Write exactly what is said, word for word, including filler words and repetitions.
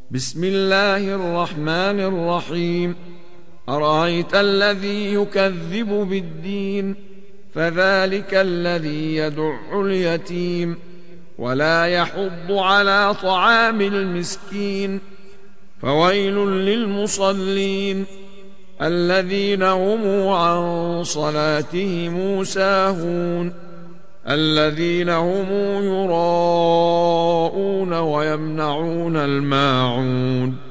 بسم الله الرحمن الرحيم. أرأيت الذي يكذب بالدين فذلك الذي يدع اليتيم ولا يحض على طعام المسكين فويل للمصلين الذين هم عن صلاتهم ساهون الذين هم يراءون ويمنعون الماعون